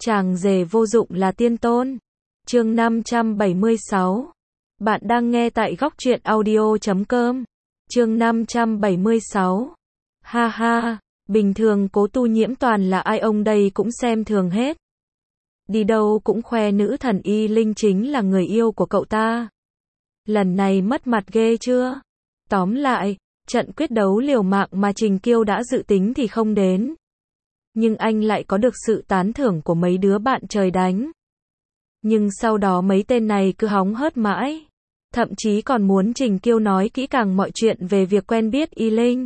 Chàng rể vô dụng là tiên tôn. Chương 576. Bạn đang nghe tại góc truyện audio.com. Chương 576. Ha ha, bình thường Cố Tu Nhiễm toàn là ai ông đây cũng xem thường hết. Đi đâu cũng khoe nữ thần Y Linh chính là người yêu của cậu ta. Lần này mất mặt ghê chưa? Tóm lại, trận quyết đấu liều mạng mà Trình Kiêu đã dự tính thì không đến. Nhưng anh lại có được sự tán thưởng của mấy đứa bạn trời đánh. Nhưng sau đó mấy tên này cứ hóng hớt mãi. Thậm chí còn muốn Trình Kiêu nói kỹ càng mọi chuyện về việc quen biết Y Linh.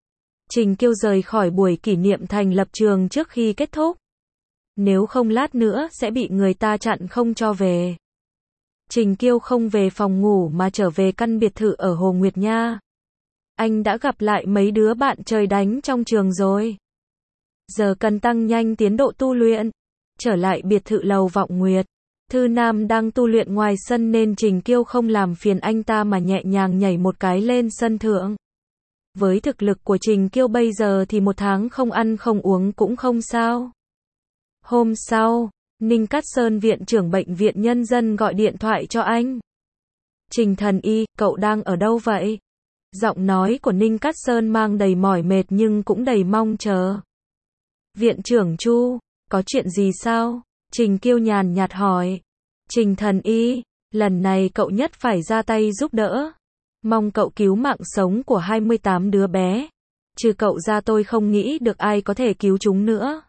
Trình Kiêu rời khỏi buổi kỷ niệm thành lập trường trước khi kết thúc. Nếu không lát nữa sẽ bị người ta chặn không cho về. Trình Kiêu không về phòng ngủ mà trở về căn biệt thự ở Hồ Nguyệt Nha. Anh đã gặp lại mấy đứa bạn trời đánh trong trường rồi. Giờ cần tăng nhanh tiến độ tu luyện. Trở lại biệt thự Lầu Vọng Nguyệt. Thư Nam đang tu luyện ngoài sân nên Trình Kiêu không làm phiền anh ta mà nhẹ nhàng nhảy một cái lên sân thượng. Với thực lực của Trình Kiêu bây giờ thì một tháng không ăn không uống cũng không sao. Hôm sau, Ninh Cát Sơn viện trưởng bệnh viện nhân dân gọi điện thoại cho anh. Trình Thần Y, cậu đang ở đâu vậy? Giọng nói của Ninh Cát Sơn mang đầy mỏi mệt nhưng cũng đầy mong chờ. Viện trưởng Chu, có chuyện gì sao? Trình Kiêu nhàn nhạt hỏi. Trình Thần Y, lần này cậu nhất phải ra tay giúp đỡ. Mong cậu cứu mạng sống của 28 đứa bé. Trừ cậu ra tôi không nghĩ được ai có thể cứu chúng nữa.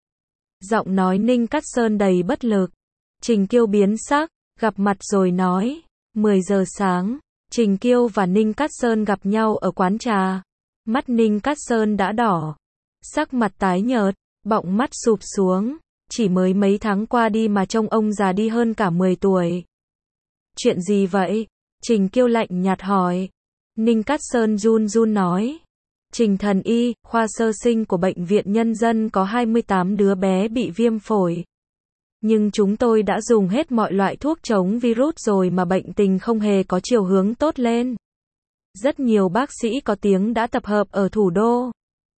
Giọng nói Ninh Cát Sơn đầy bất lực. Trình Kiêu biến sắc, gặp mặt rồi nói. 10 giờ sáng, Trình Kiêu và Ninh Cát Sơn gặp nhau ở quán trà. Mắt Ninh Cát Sơn đã đỏ. Sắc mặt tái nhợt, bọng mắt sụp xuống. Chỉ mới mấy tháng qua đi mà trông ông già đi hơn cả 10 tuổi. Chuyện gì vậy? Trình Kiêu lạnh nhạt hỏi. Ninh Cát Sơn run run nói. Trình Thần Y, khoa sơ sinh của bệnh viện nhân dân có 28 đứa bé bị viêm phổi. Nhưng chúng tôi đã dùng hết mọi loại thuốc chống virus rồi mà bệnh tình không hề có chiều hướng tốt lên. Rất nhiều bác sĩ có tiếng đã tập hợp ở thủ đô.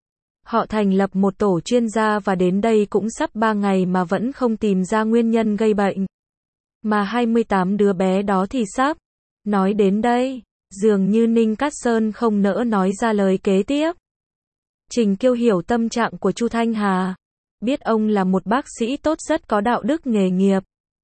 Họ thành lập một tổ chuyên gia và đến đây cũng sắp 3 ngày mà vẫn không tìm ra nguyên nhân gây bệnh. Mà 28 đứa bé đó thì sắp. Nói đến đây, dường như Ninh Cát Sơn không nỡ nói ra lời kế tiếp. Trình Kiêu hiểu tâm trạng của Chu Thanh Hà. Biết ông là một bác sĩ tốt rất có đạo đức nghề nghiệp.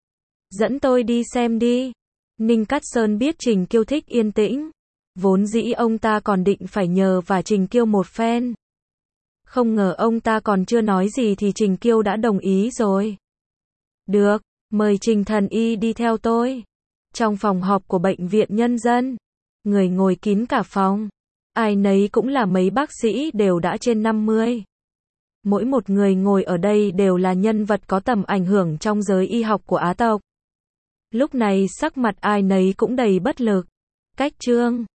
Dẫn tôi đi xem đi. Ninh Cát Sơn biết Trình Kiêu thích yên tĩnh. Vốn dĩ ông ta còn định phải nhờ và Trình Kiêu một phen. Không ngờ ông ta còn chưa nói gì thì Trình Kiêu đã đồng ý rồi. Được, mời Trình Thần Y đi theo tôi. Trong phòng họp của bệnh viện nhân dân, người ngồi kín cả phòng. Ai nấy cũng là mấy bác sĩ đều đã trên 50. Mỗi một người ngồi ở đây đều là nhân vật có tầm ảnh hưởng trong giới y học của Á tộc. Lúc này sắc mặt ai nấy cũng đầy bất lực. Cách Trương,